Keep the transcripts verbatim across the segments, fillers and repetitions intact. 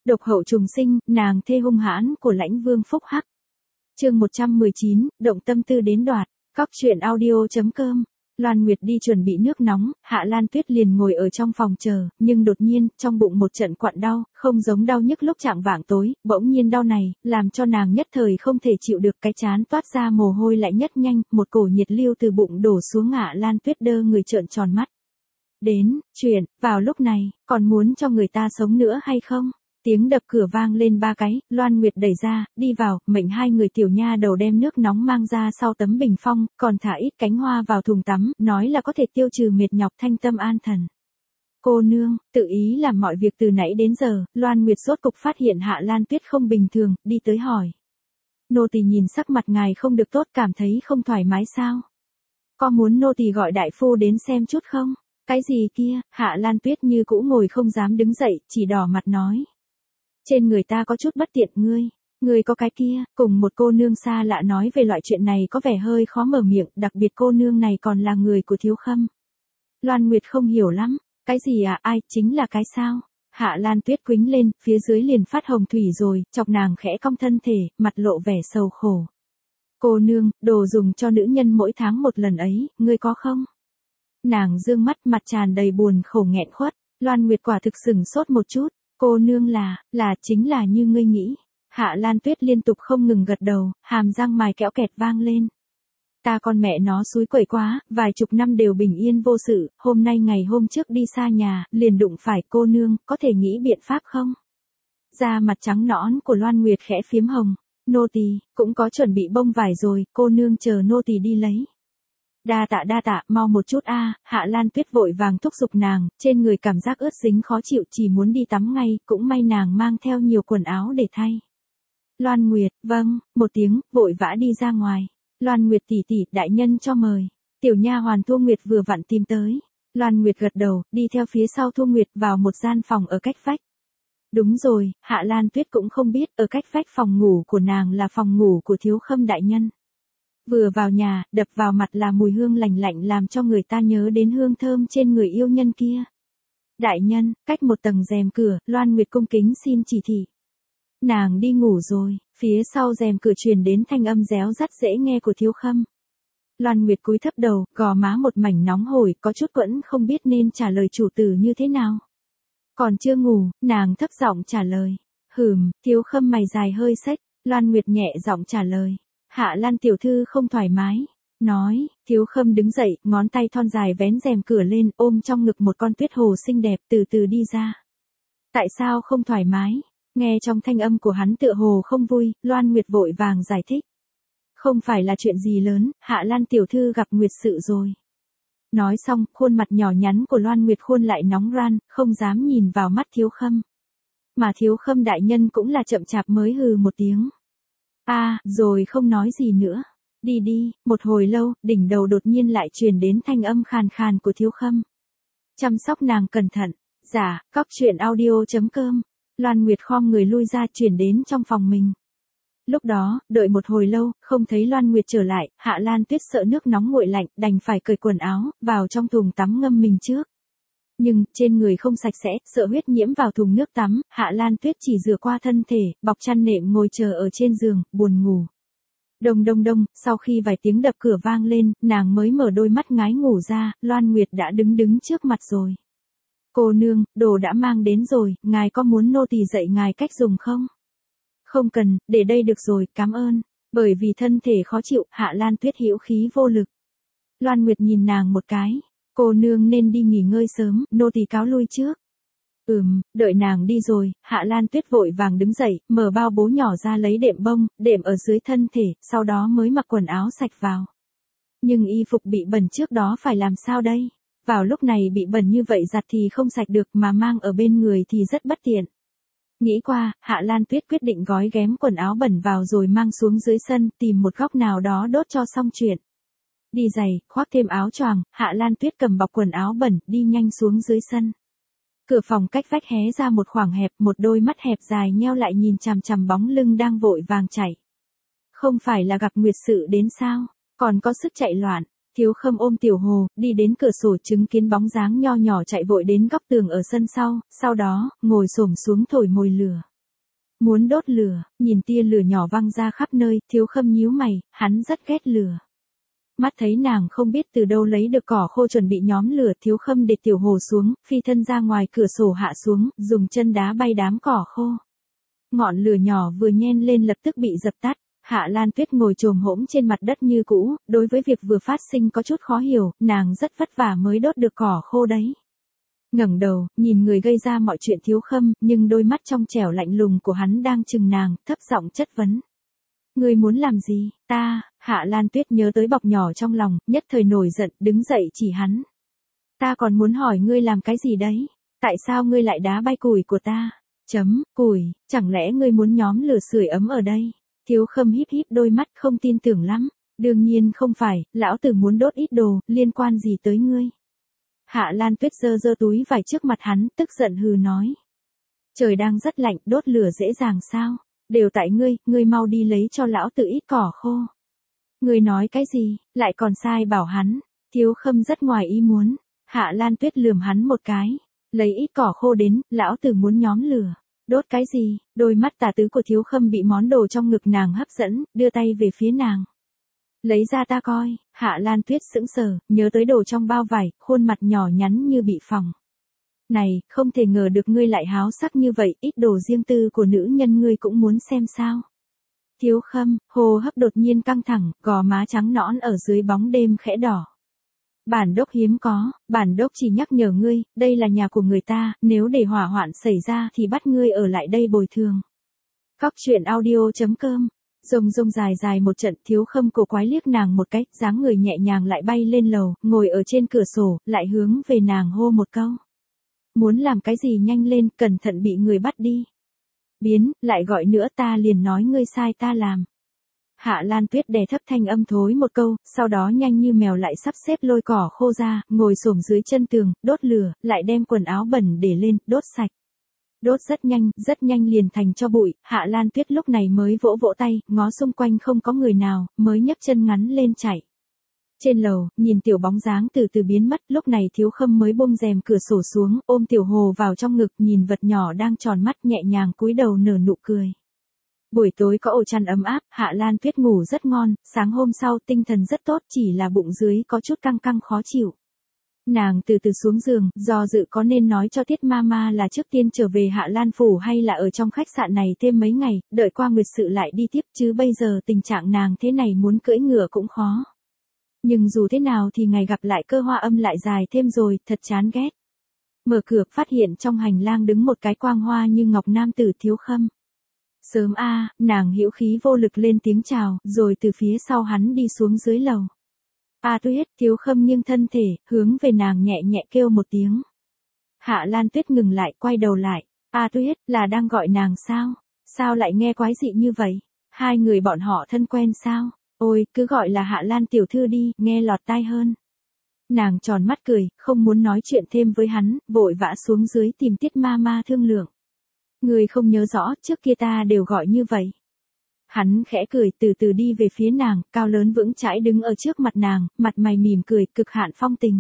Độc hậu trùng sinh, nàng thê hung hãn của Lãnh Vương Phúc Hắc. Chương một trăm mười chín, động tâm tư đến đoạt. Cóc truyện audio chấm com. Loan Nguyệt đi chuẩn bị nước nóng, Hạ Lan Tuyết liền ngồi ở trong phòng chờ, nhưng đột nhiên, trong bụng một trận quặn đau, không giống đau nhức lúc chạng vạng tối, bỗng nhiên đau này, làm cho nàng nhất thời không thể chịu được, cái chán toát ra mồ hôi lại nhất nhanh, một cổ nhiệt lưu từ bụng đổ xuống. Hạ Lan Tuyết đơ người trợn tròn mắt. Đến, chuyện, vào lúc này, còn muốn cho người ta sống nữa hay không? Tiếng đập cửa vang lên ba cái, Loan Nguyệt đẩy ra, đi vào, mệnh hai người tiểu nha đầu đem nước nóng mang ra sau tấm bình phong, còn thả ít cánh hoa vào thùng tắm, nói là có thể tiêu trừ mệt nhọc thanh tâm an thần. Cô nương, tự ý làm mọi việc từ nãy đến giờ, Loan Nguyệt rốt cục phát hiện Hạ Lan Tuyết không bình thường, đi tới hỏi. Nô tỳ nhìn sắc mặt ngài không được tốt, cảm thấy không thoải mái sao? Có muốn nô tỳ gọi đại phu đến xem chút không? Cái gì kia? Hạ Lan Tuyết như cũ ngồi không dám đứng dậy, chỉ đỏ mặt nói. Trên người ta có chút bất tiện, ngươi, ngươi có cái kia, cùng một cô nương xa lạ nói về loại chuyện này có vẻ hơi khó mở miệng, đặc biệt cô nương này còn là người của Thiếu Khâm. Loan Nguyệt không hiểu lắm, cái gì à, ai, chính là cái sao? Hạ Lan Tuyết quĩnh lên, phía dưới liền phát hồng thủy rồi, chọc nàng khẽ cong thân thể, mặt lộ vẻ sầu khổ. Cô nương, đồ dùng cho nữ nhân mỗi tháng một lần ấy, ngươi có không? Nàng dương mắt, mặt tràn đầy buồn khổ nghẹn khuất. Loan Nguyệt quả thực sửng sốt một chút. Cô nương là, là chính là như ngươi nghĩ. Hạ Lan Tuyết liên tục không ngừng gật đầu, hàm răng mài kẽo kẹt vang lên. Ta con mẹ nó xúi quẩy quá, vài chục năm đều bình yên vô sự, hôm nay ngày hôm trước đi xa nhà, liền đụng phải cô nương, có thể nghĩ biện pháp không? Da mặt trắng nõn của Loan Nguyệt khẽ phiếm hồng. Nô tỳ cũng có chuẩn bị bông vải rồi, cô nương chờ nô tỳ đi lấy. Đa tạ đa tạ, mau một chút a. Hạ Lan Tuyết vội vàng thúc giục nàng, trên người cảm giác ướt dính khó chịu, chỉ muốn đi tắm ngay, cũng may nàng mang theo nhiều quần áo để thay. Loan Nguyệt, vâng, một tiếng, vội vã đi ra ngoài. Loan Nguyệt tỷ tỷ, đại nhân cho mời. Tiểu nha hoàn Thu Nguyệt vừa vặn tìm tới. Loan Nguyệt gật đầu, đi theo phía sau Thu Nguyệt vào một gian phòng ở cách vách. Đúng rồi, Hạ Lan Tuyết cũng không biết, ở cách vách phòng ngủ của nàng là phòng ngủ của Thiếu Khâm đại nhân. Vừa vào nhà, đập vào mặt là mùi hương lành lạnh làm cho người ta nhớ đến hương thơm trên người yêu nhân kia. Đại nhân, cách một tầng rèm cửa, Loan Nguyệt cung kính xin chỉ thị. Nàng đi ngủ rồi, phía sau rèm cửa truyền đến thanh âm réo rắt dễ nghe của Thiếu Khâm. Loan Nguyệt cúi thấp đầu, gò má một mảnh nóng hổi, có chút quẫn không biết nên trả lời chủ tử như thế nào. Còn chưa ngủ, nàng thấp giọng trả lời. Hừm, Thiếu Khâm mày dài hơi xếch, Loan Nguyệt nhẹ giọng trả lời. Hạ Lan tiểu thư không thoải mái. Nói, Thiếu Khâm đứng dậy, ngón tay thon dài vén rèm cửa lên, ôm trong ngực một con tuyết hồ xinh đẹp, từ từ đi ra. Tại sao không thoải mái? Nghe trong thanh âm của hắn tựa hồ không vui, Loan Nguyệt vội vàng giải thích. Không phải là chuyện gì lớn, Hạ Lan tiểu thư gặp nguyệt sự rồi. Nói xong, khuôn mặt nhỏ nhắn của Loan Nguyệt khuôn lại nóng ran, không dám nhìn vào mắt Thiếu Khâm. Mà Thiếu Khâm đại nhân cũng là chậm chạp mới hừ một tiếng. A, à, rồi không nói gì nữa. Đi đi, một hồi lâu, đỉnh đầu đột nhiên lại truyền đến thanh âm khàn khàn của Thiếu Khâm. Chăm sóc nàng cẩn thận. Dạ, cóc truyện audio chấm com. Loan Nguyệt khom người lui ra chuyển đến trong phòng mình. Lúc đó, đợi một hồi lâu, không thấy Loan Nguyệt trở lại, Hạ Lan Tuyết sợ nước nóng nguội lạnh, đành phải cởi quần áo, vào trong thùng tắm ngâm mình trước. Nhưng, trên người không sạch sẽ, sợ huyết nhiễm vào thùng nước tắm, Hạ Lan Tuyết chỉ rửa qua thân thể, bọc chăn nệm ngồi chờ ở trên giường, buồn ngủ. Đông đông đông, sau khi vài tiếng đập cửa vang lên, nàng mới mở đôi mắt ngái ngủ ra, Loan Nguyệt đã đứng đứng trước mặt rồi. Cô nương, đồ đã mang đến rồi, ngài có muốn nô tỳ dạy ngài cách dùng không? Không cần, để đây được rồi, cảm ơn. Bởi vì thân thể khó chịu, Hạ Lan Tuyết hữu khí vô lực. Loan Nguyệt nhìn nàng một cái. Cô nương nên đi nghỉ ngơi sớm, nô tỳ cáo lui trước. Ừm, đợi nàng đi rồi, Hạ Lan Tuyết vội vàng đứng dậy, mở bao bố nhỏ ra lấy đệm bông, đệm ở dưới thân thể, sau đó mới mặc quần áo sạch vào. Nhưng y phục bị bẩn trước đó phải làm sao đây? Vào lúc này bị bẩn như vậy giặt thì không sạch được mà mang ở bên người thì rất bất tiện. Nghĩ qua, Hạ Lan Tuyết quyết định gói ghém quần áo bẩn vào rồi mang xuống dưới sân, tìm một góc nào đó đốt cho xong chuyện. Đi giày, khoác thêm áo choàng, Hạ Lan Tuyết cầm bọc quần áo bẩn, đi nhanh xuống dưới sân. Cửa phòng cách vách hé ra một khoảng hẹp, một đôi mắt hẹp dài nheo lại nhìn chằm chằm bóng lưng đang vội vàng chạy. Không phải là gặp nguyệt sự đến sao, còn có sức chạy loạn. Thiếu Khâm ôm Tiểu Hồ, đi đến cửa sổ chứng kiến bóng dáng nho nhỏ chạy vội đến góc tường ở sân sau, sau đó, ngồi xổm xuống thổi mồi lửa. Muốn đốt lửa, nhìn tia lửa nhỏ văng ra khắp nơi, Thiếu Khâm nhíu mày, hắn rất ghét lửa. Mắt thấy nàng không biết từ đâu lấy được cỏ khô chuẩn bị nhóm lửa, Thiếu Khâm để Tiểu Hồ xuống, phi thân ra ngoài cửa sổ hạ xuống, dùng chân đá bay đám cỏ khô. Ngọn lửa nhỏ vừa nhen lên lập tức bị dập tắt. Hạ Lan Tuyết ngồi chồm hổm trên mặt đất như cũ, đối với việc vừa phát sinh có chút khó hiểu, nàng rất vất vả mới đốt được cỏ khô đấy. Ngẩng đầu, nhìn người gây ra mọi chuyện Thiếu Khâm, nhưng đôi mắt trong trẻo lạnh lùng của hắn đang chừng nàng, thấp giọng chất vấn. Ngươi muốn làm gì? Ta, Hạ Lan Tuyết nhớ tới bọc nhỏ trong lòng, nhất thời nổi giận, đứng dậy chỉ hắn. Ta còn muốn hỏi ngươi làm cái gì đấy? Tại sao ngươi lại đá bay củi của ta? Chấm, củi, chẳng lẽ ngươi muốn nhóm lửa sưởi ấm ở đây? Thiếu Khâm híp híp đôi mắt không tin tưởng lắm. Đương nhiên không phải, lão tử muốn đốt ít đồ, liên quan gì tới ngươi? Hạ Lan Tuyết giơ giơ túi vải trước mặt hắn, tức giận hừ nói. Trời đang rất lạnh, đốt lửa dễ dàng sao? Đều tại ngươi, ngươi mau đi lấy cho lão tử ít cỏ khô. Ngươi nói cái gì, lại còn sai bảo hắn. Thiếu Khâm rất ngoài ý muốn. Hạ Lan Tuyết lườm hắn một cái. Lấy ít cỏ khô đến, lão tử muốn nhóm lửa. Đốt cái gì? Đôi mắt tà tứ của Thiếu Khâm bị món đồ trong ngực nàng hấp dẫn, đưa tay về phía nàng. Lấy ra ta coi. Hạ Lan Tuyết sững sờ, nhớ tới đồ trong bao vải, khuôn mặt nhỏ nhắn như bị phỏng. Này, không thể ngờ được ngươi lại háo sắc như vậy, ít đồ riêng tư của nữ nhân ngươi cũng muốn xem sao. Thiếu Khâm, hô hấp đột nhiên căng thẳng, gò má trắng nõn ở dưới bóng đêm khẽ đỏ. Bản đốc hiếm có, bản đốc chỉ nhắc nhở ngươi, đây là nhà của người ta, nếu để hỏa hoạn xảy ra thì bắt ngươi ở lại đây bồi thường. Cóc truyện audio chấm com. Rông rông dài dài một trận, Thiếu Khâm cổ quái liếc nàng một cái, dáng người nhẹ nhàng lại bay lên lầu, ngồi ở trên cửa sổ, lại hướng về nàng hô một câu. Muốn làm cái gì nhanh lên, cẩn thận bị người bắt đi. Biến, lại gọi nữa ta liền nói ngươi sai ta làm. Hạ Lan Tuyết đè thấp thanh âm thối một câu, sau đó nhanh như mèo lại sắp xếp lôi cỏ khô ra, ngồi xổm dưới chân tường, đốt lửa, lại đem quần áo bẩn để lên, đốt sạch. Đốt rất nhanh, rất nhanh liền thành cho bụi, Hạ Lan Tuyết lúc này mới vỗ vỗ tay, ngó xung quanh không có người nào, mới nhấc chân ngắn lên chạy. Trên lầu, nhìn tiểu bóng dáng từ từ biến mất, lúc này Thiếu Khâm mới buông rèm cửa sổ xuống, ôm Tiểu Hồ vào trong ngực, nhìn vật nhỏ đang tròn mắt nhẹ nhàng cúi đầu nở nụ cười. Buổi tối có ổ chăn ấm áp, Hạ Lan Tuyết ngủ rất ngon, sáng hôm sau tinh thần rất tốt, chỉ là bụng dưới có chút căng căng khó chịu. Nàng từ từ xuống giường, do dự có nên nói cho Tiết Mama là trước tiên trở về Hạ Lan Phủ hay là ở trong khách sạn này thêm mấy ngày, đợi qua nguyệt sự lại đi tiếp, chứ bây giờ tình trạng nàng thế này muốn cưỡi ngựa cũng khó. Nhưng dù thế nào thì ngày gặp lại Cơ Hoa Âm lại dài thêm rồi, thật chán ghét. Mở cửa, phát hiện trong hành lang đứng một cái quang hoa như ngọc nam tử Thiếu Khâm. Sớm a, nàng hữu khí vô lực lên tiếng chào, rồi từ phía sau hắn đi xuống dưới lầu. A Tuyết, Thiếu Khâm nghiêng thân thể, hướng về nàng nhẹ nhẹ kêu một tiếng. Hạ Lan Tuyết ngừng lại, quay đầu lại. A Tuyết, là đang gọi nàng sao? Sao lại nghe quái dị như vậy? Hai người bọn họ thân quen sao? Ôi, cứ gọi là Hạ Lan tiểu thư đi, nghe lọt tai hơn. Nàng tròn mắt cười, không muốn nói chuyện thêm với hắn, vội vã xuống dưới tìm Tiết Mama thương lượng. Người không nhớ rõ, trước kia ta đều gọi như vậy. Hắn khẽ cười, từ từ đi về phía nàng, cao lớn vững chãi đứng ở trước mặt nàng, mặt mày mỉm cười, cực hạn phong tình.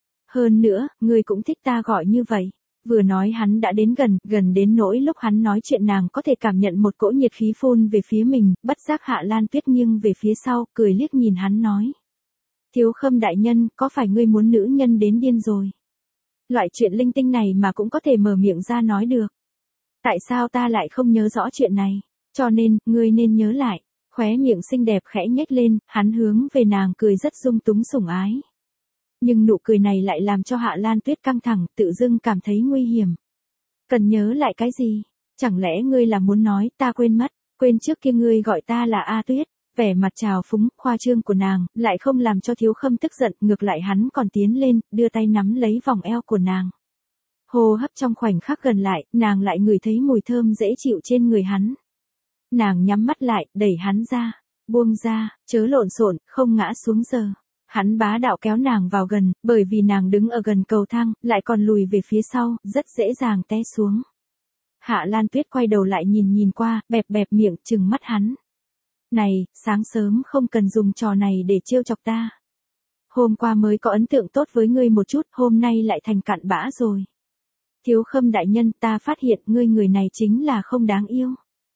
Hơn nữa, người cũng thích ta gọi như vậy. Vừa nói hắn đã đến gần, gần đến nỗi lúc hắn nói chuyện nàng có thể cảm nhận một cỗ nhiệt khí phun về phía mình, bất giác Hạ Lan Tuyết nghiêng về phía sau, cười liếc nhìn hắn nói. Thiếu Khâm đại nhân, có phải ngươi muốn nữ nhân đến điên rồi? Loại chuyện linh tinh này mà cũng có thể mở miệng ra nói được. Tại sao ta lại không nhớ rõ chuyện này? Cho nên, ngươi nên nhớ lại. Khóe miệng xinh đẹp khẽ nhếch lên, hắn hướng về nàng cười rất dung túng sủng ái. Nhưng nụ cười này lại làm cho Hạ Lan Tuyết căng thẳng, tự dưng cảm thấy nguy hiểm. Cần nhớ lại cái gì? Chẳng lẽ ngươi là muốn nói, ta quên mất, quên trước kia ngươi gọi ta là A Tuyết. Vẻ mặt trào phúng, khoa trương của nàng, lại không làm cho Thiếu Khâm tức giận, ngược lại hắn còn tiến lên, đưa tay nắm lấy vòng eo của nàng. Hô hấp trong khoảnh khắc gần lại, nàng lại ngửi thấy mùi thơm dễ chịu trên người hắn. Nàng nhắm mắt lại, đẩy hắn ra, buông ra, chớ lộn xộn, không ngã xuống giờ. Hắn bá đạo kéo nàng vào gần, bởi vì nàng đứng ở gần cầu thang, lại còn lùi về phía sau, rất dễ dàng té xuống. Hạ Lan Tuyết quay đầu lại nhìn nhìn qua, bẹp bẹp miệng, trừng mắt hắn. Này, sáng sớm không cần dùng trò này để trêu chọc ta. Hôm qua mới có ấn tượng tốt với ngươi một chút, hôm nay lại thành cặn bã rồi. Thiếu Khâm đại nhân, ta phát hiện ngươi người này chính là không đáng yêu.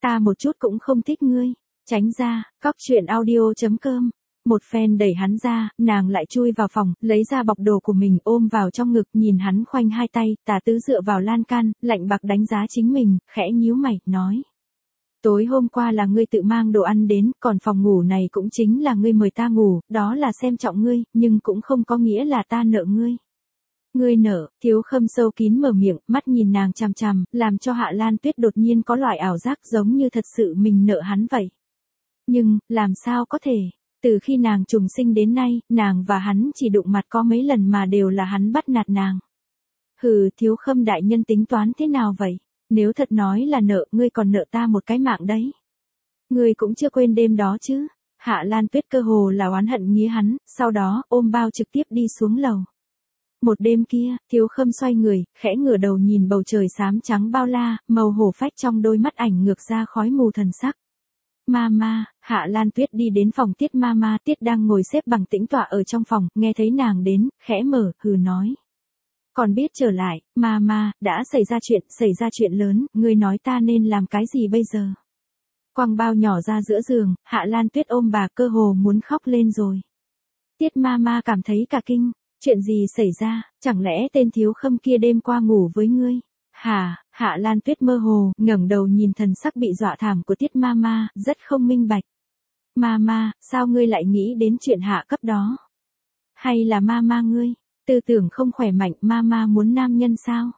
Ta một chút cũng không thích ngươi. Tránh ra, cóc truyện audio chấm com. Một phen đẩy hắn ra, nàng lại chui vào phòng, lấy ra bọc đồ của mình ôm vào trong ngực, nhìn hắn khoanh hai tay, tà tứ dựa vào lan can, lạnh bạc đánh giá chính mình, khẽ nhíu mày, nói. Tối hôm qua là ngươi tự mang đồ ăn đến, còn phòng ngủ này cũng chính là ngươi mời ta ngủ, đó là xem trọng ngươi, nhưng cũng không có nghĩa là ta nợ ngươi. Ngươi nợ, Thiếu Khâm sâu kín mở miệng, mắt nhìn nàng chằm chằm, làm cho Hạ Lan Tuyết đột nhiên có loại ảo giác giống như thật sự mình nợ hắn vậy. Nhưng, làm sao có thể? Từ khi nàng trùng sinh đến nay, nàng và hắn chỉ đụng mặt có mấy lần mà đều là hắn bắt nạt nàng. Hừ, Thiếu Khâm đại nhân tính toán thế nào vậy? Nếu thật nói là nợ, ngươi còn nợ ta một cái mạng đấy. Ngươi cũng chưa quên đêm đó chứ? Hạ Lan Tuyết cơ hồ là oán hận nghía hắn, sau đó ôm bao trực tiếp đi xuống lầu. Một đêm kia, Thiếu Khâm xoay người, khẽ ngửa đầu nhìn bầu trời xám trắng bao la, màu hổ phách trong đôi mắt ảnh ngược ra khói mù thần sắc. Mama, Hạ Lan Tuyết đi đến phòng Tiết Mama, Tiết đang ngồi xếp bằng tĩnh tọa ở trong phòng, nghe thấy nàng đến, khẽ mở, hừ nói. Còn biết trở lại, Mama, đã xảy ra chuyện, xảy ra chuyện lớn, ngươi nói ta nên làm cái gì bây giờ? Quăng bao nhỏ ra giữa giường, Hạ Lan Tuyết ôm bà cơ hồ muốn khóc lên rồi. Tiết Mama cảm thấy cả kinh, chuyện gì xảy ra, chẳng lẽ tên Thiếu Khâm kia đêm qua ngủ với ngươi? Hả, Hạ Lan Tuyết mơ hồ, ngẩng đầu nhìn thần sắc bị dọa thảm của Tiết Mama, rất không minh bạch. Mama, sao ngươi lại nghĩ đến chuyện hạ cấp đó? Hay là Mama ngươi, tư tưởng không khỏe mạnh, Mama muốn nam nhân sao?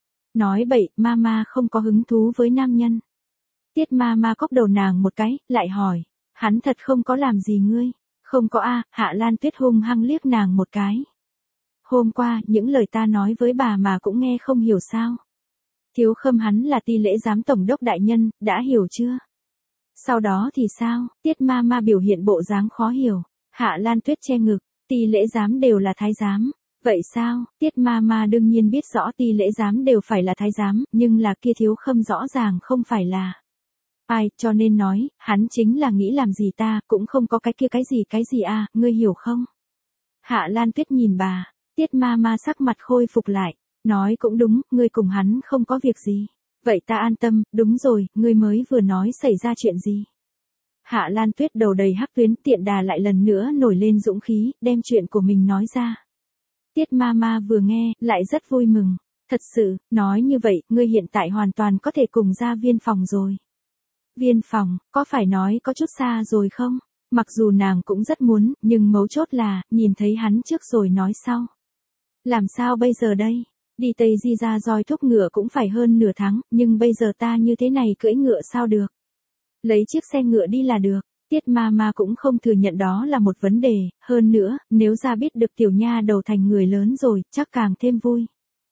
Nói bậy, Mama không có hứng thú với nam nhân. Tiết Mama cốc đầu nàng một cái, lại hỏi, hắn thật không có làm gì ngươi? Không có a, Hạ Lan Tuyết hung hăng liếc nàng một cái. Hôm qua, những lời ta nói với bà mà cũng nghe không hiểu sao? Thiếu Khâm hắn là Ti lễ giám tổng đốc đại nhân, đã hiểu chưa? Sau đó thì sao? Tiết Mama biểu hiện bộ dáng khó hiểu. Hạ Lan Tuyết che ngực, Ti lễ giám đều là thái giám. Vậy sao? Tiết Mama đương nhiên biết rõ Ti lễ giám đều phải là thái giám, nhưng là kia Thiếu Khâm rõ ràng không phải là. Ai, cho nên nói, hắn chính là nghĩ làm gì ta, cũng không có cái kia cái gì cái gì à, ngươi hiểu không? Hạ Lan Tuyết nhìn bà, Tiết Mama sắc mặt khôi phục lại. Nói cũng đúng, ngươi cùng hắn không có việc gì. Vậy ta an tâm, đúng rồi, ngươi mới vừa nói xảy ra chuyện gì. Hạ Lan Tuyết đầu đầy hắc tuyến, tiện đà lại lần nữa nổi lên dũng khí, đem chuyện của mình nói ra. Tiết Mama vừa nghe, lại rất vui mừng. Thật sự, nói như vậy, ngươi hiện tại hoàn toàn có thể cùng ra viên phòng rồi. Viên phòng, có phải nói có chút xa rồi không? Mặc dù nàng cũng rất muốn, nhưng mấu chốt là, nhìn thấy hắn trước rồi nói sau. Làm sao bây giờ đây? Đi Tây Di ra roi thúc ngựa cũng phải hơn nửa tháng, nhưng bây giờ ta như thế này cưỡi ngựa sao được? Lấy chiếc xe ngựa đi là được. Tiết Mama cũng không thừa nhận đó là một vấn đề, hơn nữa, nếu ra biết được tiểu nha đầu thành người lớn rồi, chắc càng thêm vui.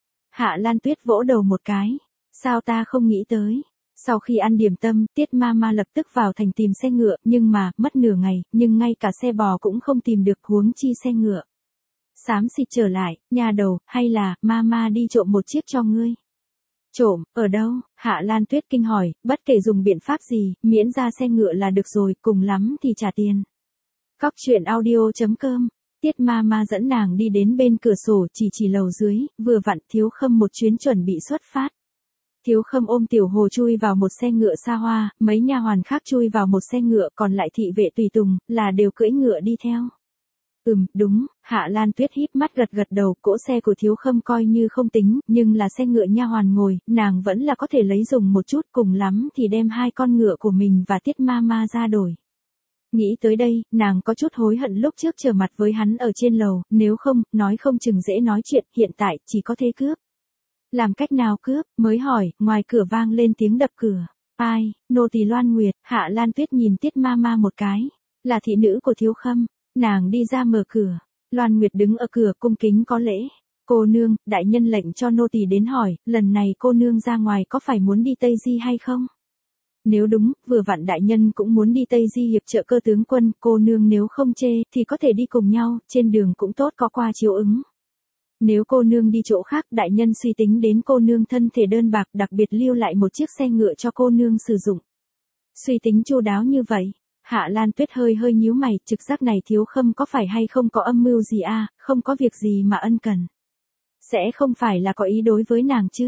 Hạ Lan Tuyết vỗ đầu một cái. Sao ta không nghĩ tới? Sau khi ăn điểm tâm, Tiết Mama lập tức vào thành tìm xe ngựa, nhưng mà, mất nửa ngày, nhưng ngay cả xe bò cũng không tìm được, huống chi xe ngựa. Xám xịt trở lại, nhà đầu, hay là, Mama đi trộm một chiếc cho ngươi. Trộm, ở đâu? Hạ Lan Tuyết kinh hỏi, bất kể dùng biện pháp gì, miễn ra xe ngựa là được rồi, cùng lắm thì trả tiền. Cóc truyện audio chấm com. Tiết Mama dẫn nàng đi đến bên cửa sổ, chỉ chỉ lầu dưới, vừa vặn Thiếu Khâm một chuyến chuẩn bị xuất phát. Thiếu Khâm ôm Tiểu Hồ chui vào một xe ngựa xa hoa, mấy nha hoàn khác chui vào một xe ngựa, còn lại thị vệ tùy tùng, là đều cưỡi ngựa đi theo. Ừm, đúng, Hạ Lan Tuyết híp mắt gật gật đầu, cỗ xe của Thiếu Khâm coi như không tính, nhưng là xe ngựa nha hoàn ngồi, nàng vẫn là có thể lấy dùng một chút, cùng lắm thì đem hai con ngựa của mình và Tiết Mama ra đổi. Nghĩ tới đây, nàng có chút hối hận lúc trước trở mặt với hắn ở trên lầu, nếu không, nói không chừng dễ nói chuyện, hiện tại, chỉ có thế cướp. Làm cách nào cướp, mới hỏi, ngoài cửa vang lên tiếng đập cửa. Ai, nô tỳ Loan Nguyệt, Hạ Lan Tuyết nhìn Tiết Mama một cái, là thị nữ của Thiếu Khâm. Nàng đi ra mở cửa, Loan Nguyệt đứng ở cửa cung kính có lễ. Cô nương, đại nhân lệnh cho nô tỳ đến hỏi, lần này cô nương ra ngoài có phải muốn đi Tây Di hay không? Nếu đúng, vừa vặn đại nhân cũng muốn đi Tây Di hiệp trợ Cơ tướng quân, cô nương nếu không chê, thì có thể đi cùng nhau, trên đường cũng tốt có qua chiếu ứng. Nếu cô nương đi chỗ khác, đại nhân suy tính đến cô nương thân thể đơn bạc, đặc biệt lưu lại một chiếc xe ngựa cho cô nương sử dụng. Suy tính chu đáo như vậy. Hạ Lan Tuyết hơi hơi nhíu mày, trực giác này Thiếu Khâm có phải hay không có âm mưu gì a, à, không có việc gì mà ân cần. Sẽ không phải là có ý đối với nàng chứ?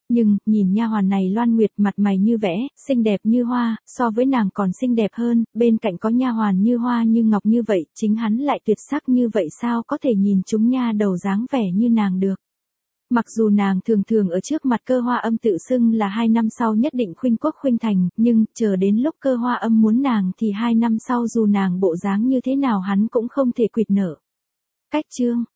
Nhưng, nhìn nha hoàn này Loan Nguyệt mặt mày như vẽ, xinh đẹp như hoa, so với nàng còn xinh đẹp hơn, bên cạnh có nha hoàn như hoa như ngọc như vậy, chính hắn lại tuyệt sắc như vậy sao có thể nhìn chúng nha đầu dáng vẻ như nàng được. Mặc dù nàng thường thường ở trước mặt Cơ Hoa Âm tự xưng là hai năm sau nhất định khuynh quốc khuynh thành, nhưng, chờ đến lúc Cơ Hoa Âm muốn nàng thì hai năm sau dù nàng bộ dáng như thế nào hắn cũng không thể quỵt nở. Cách chương